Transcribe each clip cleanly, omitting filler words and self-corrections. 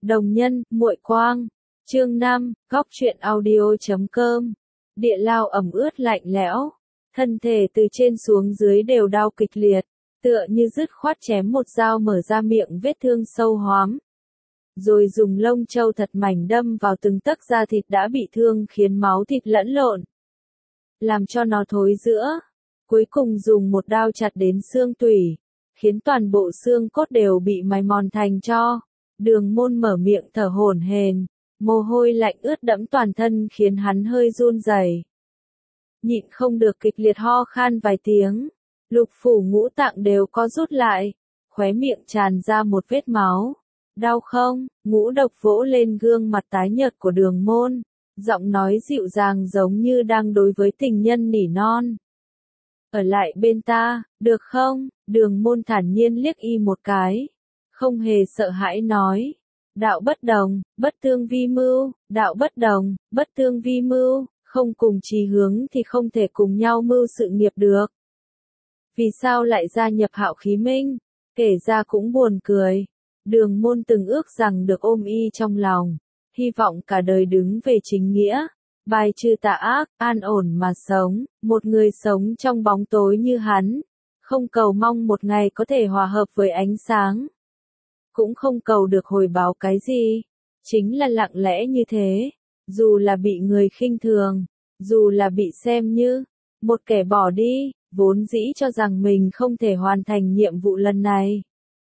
Đồng nhân, muội quang. Chương 5, góc truyện audio.com. Địa lao ẩm ướt lạnh lẽo, thân thể từ trên xuống dưới đều đau kịch liệt, tựa như dứt khoát chém một dao mở ra miệng vết thương sâu hoắm. Rồi dùng lông trâu thật mảnh đâm vào từng tấc da thịt đã bị thương khiến máu thịt lẫn lộn, làm cho nó thối rữa. Cuối cùng dùng một đao chặt đến xương tủy, khiến toàn bộ xương cốt đều bị mài mòn thành tro. Đường Môn mở miệng thở hổn hển, mồ hôi lạnh ướt đẫm toàn thân khiến hắn hơi run rẩy. Nhịn không được kịch liệt ho khan vài tiếng, lục phủ ngũ tạng đều co rút lại, khóe miệng tràn ra một vết máu. Đau không? Ngũ Độc vỗ lên gương mặt tái nhợt của Đường Môn, giọng nói dịu dàng giống như đang đối với tình nhân nỉ non. Ở lại bên ta, được không? Đường Môn thản nhiên liếc y một cái, không hề sợ hãi nói. Đạo bất đồng, bất tương vi mưu, đạo bất đồng, bất tương vi mưu, không cùng chí hướng thì không thể cùng nhau mưu sự nghiệp được. Vì sao lại gia nhập Hạo Khí Minh? Kể ra cũng buồn cười. Đường Môn từng ước rằng được ôm y trong lòng, hy vọng cả đời đứng về chính nghĩa, bài trừ tà ác, an ổn mà sống, một người sống trong bóng tối như hắn, không cầu mong một ngày có thể hòa hợp với ánh sáng, cũng không cầu được hồi báo cái gì, chính là lặng lẽ như thế, dù là bị người khinh thường, dù là bị xem như một kẻ bỏ đi, vốn dĩ cho rằng mình không thể hoàn thành nhiệm vụ lần này.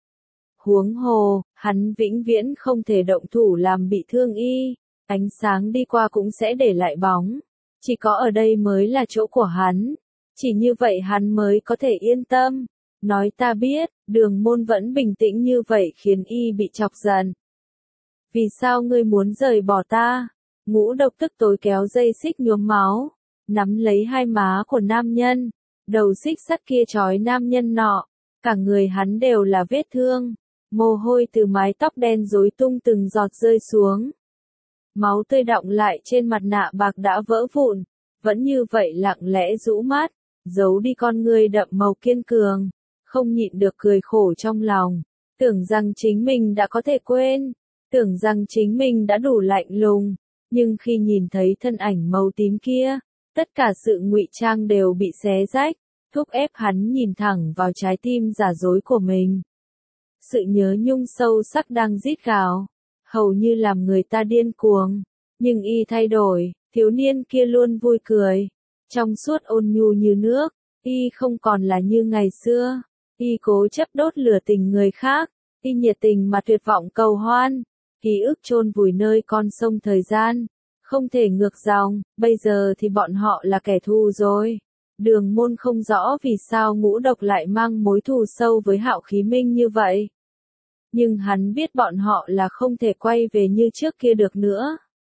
Huống hồ, hắn vĩnh viễn không thể động thủ làm bị thương y, ánh sáng đi qua cũng sẽ để lại bóng, chỉ có ở đây mới là chỗ của hắn, chỉ như vậy hắn mới có thể yên tâm. Nói ta biết, Đường Môn vẫn bình tĩnh như vậy khiến y bị chọc giận. Vì sao ngươi muốn rời bỏ ta? Ngũ Độc tức tối kéo dây xích nhuốm máu, nắm lấy hai má của nam nhân, đầu xích sắt kia trói nam nhân nọ, cả người hắn đều là vết thương, mồ hôi từ mái tóc đen rối tung từng giọt rơi xuống. Máu tươi đọng lại trên mặt nạ bạc đã vỡ vụn, vẫn như vậy lặng lẽ rũ mắt, giấu đi con ngươi đậm màu kiên cường. Không nhịn được cười khổ trong lòng, tưởng rằng chính mình đã có thể quên, tưởng rằng chính mình đã đủ lạnh lùng, nhưng khi nhìn thấy thân ảnh màu tím kia, tất cả sự ngụy trang đều bị xé rách, thúc ép hắn nhìn thẳng vào trái tim giả dối của mình. Sự nhớ nhung sâu sắc đang rít gào, hầu như làm người ta điên cuồng, nhưng y thay đổi, thiếu niên kia luôn vui cười, trong suốt ôn nhu như nước, y không còn là như ngày xưa. Y cố chấp đốt lửa tình người khác, y nhiệt tình mà tuyệt vọng cầu hoan, ký ức chôn vùi nơi con sông thời gian, không thể ngược dòng, bây giờ thì bọn họ là kẻ thù rồi. Đường Môn không rõ vì sao Ngũ Độc lại mang mối thù sâu với Hạo Khí Minh như vậy. Nhưng hắn biết bọn họ là không thể quay về như trước kia được nữa.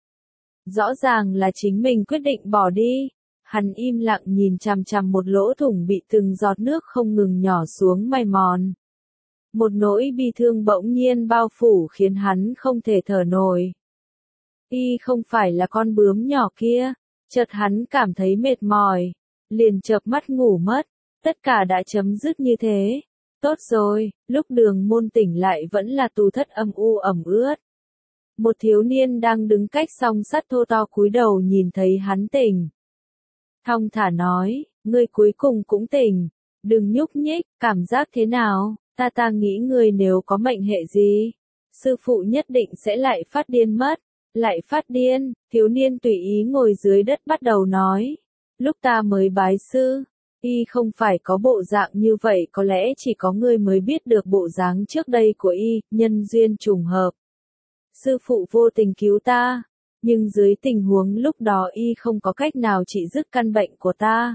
Rõ ràng là chính mình quyết định bỏ đi. Hắn im lặng nhìn chằm chằm một lỗ thủng bị từng giọt nước không ngừng nhỏ xuống mài mòn. Một nỗi bi thương bỗng nhiên bao phủ khiến hắn không thể thở nổi. Y không phải là con bướm nhỏ kia, chợt hắn cảm thấy mệt mỏi, liền chợp mắt ngủ mất, tất cả đã chấm dứt như thế. Tốt rồi, lúc Đường Môn tỉnh lại vẫn là tù thất âm u ẩm ướt. Một thiếu niên đang đứng cách song sắt thô to cúi đầu nhìn thấy hắn tỉnh. Thong thả nói, ngươi cuối cùng cũng tỉnh, đừng nhúc nhích, cảm giác thế nào, ta nghĩ ngươi nếu có mệnh hệ gì, sư phụ nhất định sẽ lại phát điên mất, lại phát điên, thiếu niên tùy ý ngồi dưới đất bắt đầu nói, lúc ta mới bái sư, y không phải có bộ dạng như vậy, có lẽ chỉ có ngươi mới biết được bộ dáng trước đây của y, nhân duyên trùng hợp. Sư phụ vô tình cứu ta. Nhưng dưới tình huống lúc đó y không có cách nào trị dứt căn bệnh của ta.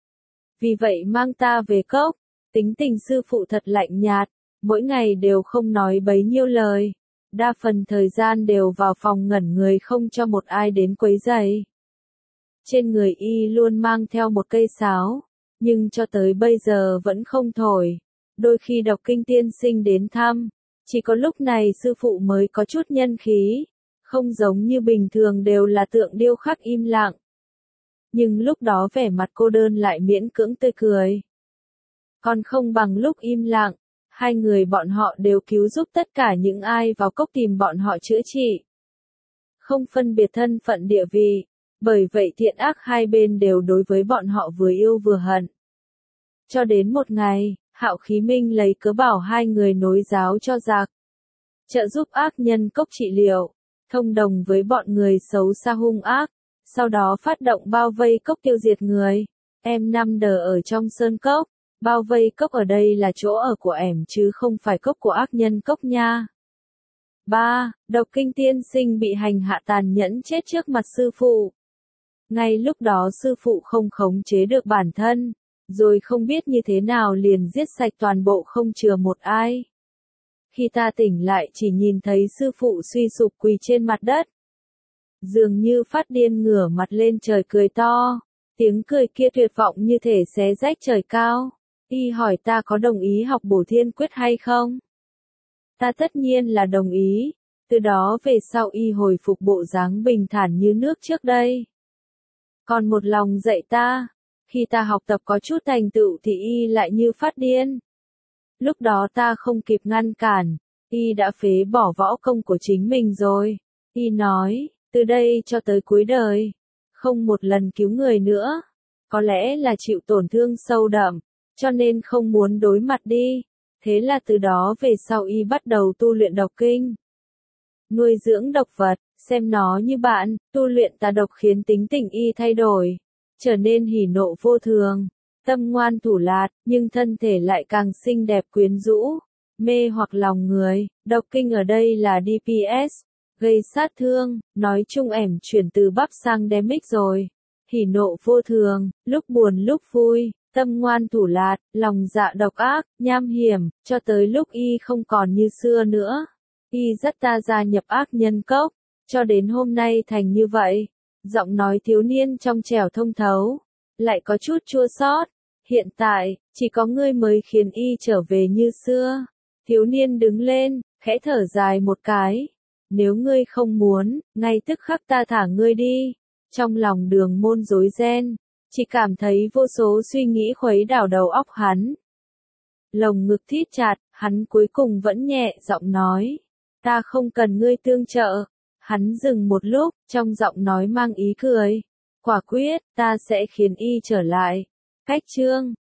Vì vậy mang ta về cốc, tính tình sư phụ thật lạnh nhạt, mỗi ngày đều không nói bấy nhiêu lời. Đa phần thời gian đều vào phòng ngẩn người không cho một ai đến quấy rầy. Trên người y luôn mang theo một cây sáo, nhưng cho tới bây giờ vẫn không thổi. Đôi khi Độc Kinh tiên sinh đến thăm, chỉ có lúc này sư phụ mới có chút nhân khí. Không giống như bình thường đều là tượng điêu khắc im lặng. Nhưng lúc đó vẻ mặt cô đơn lại miễn cưỡng tươi cười. Còn không bằng lúc im lặng, Hai người bọn họ đều cứu giúp tất cả những ai vào cốc tìm bọn họ chữa trị. Không phân biệt thân phận địa vị, bởi vậy thiện ác hai bên đều đối với bọn họ vừa yêu vừa hận. Cho đến một ngày, Hạo Khí Minh lấy cớ bảo hai người nối giáo cho giặc, trợ giúp ác nhân cốc trị liệu, thông đồng với bọn người xấu xa hung ác, sau đó phát động bao vây cốc tiêu diệt người. Em năm đờ ở trong sơn cốc, bao vây cốc ở đây là chỗ ở của ẻm chứ không phải cốc của ác nhân cốc nha. 3. Độc Kinh tiên sinh bị hành hạ tàn nhẫn chết trước mặt sư phụ. Ngay lúc đó sư phụ không khống chế được bản thân, rồi không biết như thế nào liền giết sạch toàn bộ không chừa một ai. Khi ta tỉnh lại chỉ nhìn thấy sư phụ suy sụp quỳ trên mặt đất. Dường như phát điên ngửa mặt lên trời cười to, tiếng cười kia tuyệt vọng như thể xé rách trời cao. Y hỏi ta có đồng ý học Bổ Thiên Quyết hay không? Ta tất nhiên là đồng ý, từ đó về sau Y hồi phục bộ dáng bình thản như nước trước đây. Còn một lòng dạy ta, khi ta học tập có chút thành tựu thì Y lại như phát điên. Lúc đó ta không kịp ngăn cản, Y đã phế bỏ võ công của chính mình rồi. Y nói, từ đây cho tới cuối đời, không một lần cứu người nữa. Có lẽ là chịu tổn thương sâu đậm, cho nên không muốn đối mặt đi. Thế là từ đó về sau Y bắt đầu tu luyện độc kinh. Nuôi dưỡng độc vật, xem nó như bạn, tu luyện tà độc khiến tính tình Y thay đổi, trở nên hỉ nộ vô thường, tâm ngoan thủ lạt, nhưng thân thể lại càng xinh đẹp quyến rũ, mê hoặc lòng người. Độc kinh ở đây là DPS, gây sát thương, nói chung ẻm chuyển từ bắp sang demic rồi. Hỉ nộ vô thường, lúc buồn lúc vui, tâm ngoan thủ lạt, lòng dạ độc ác, nham hiểm, cho tới lúc Y không còn như xưa nữa. Y dắt ta gia nhập ác nhân cốc, cho đến hôm nay thành như vậy. Giọng nói thiếu niên trong trẻo thông thấu, lại có chút chua xót. Hiện tại, chỉ có ngươi mới khiến Y trở về như xưa. Thiếu niên đứng lên, khẽ thở dài một cái. Nếu ngươi không muốn, ngay tức khắc ta thả ngươi đi. Trong lòng Đường Môn rối ren, chỉ cảm thấy vô số suy nghĩ khuấy đảo đầu óc hắn. Lồng ngực thít chặt, hắn cuối cùng vẫn nhẹ giọng nói. Ta không cần ngươi tương trợ. Hắn dừng một lúc, trong giọng nói mang ý cười. Quả quyết, ta sẽ khiến Y trở lại. Cách chương